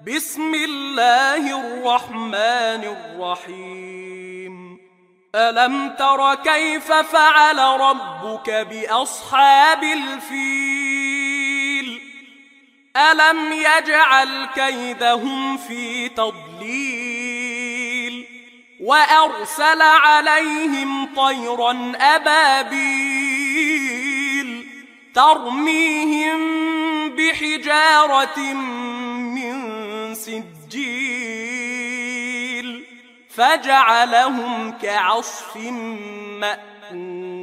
بسم الله الرحمن الرحيم. ألم تر كيف فعل ربك بأصحاب الفيل؟ ألم يجعل كيدهم في تضليل وأرسل عليهم طيرا أبابيل ترميهم بحجارة من سجيل فجعلهم كعصف مأكول.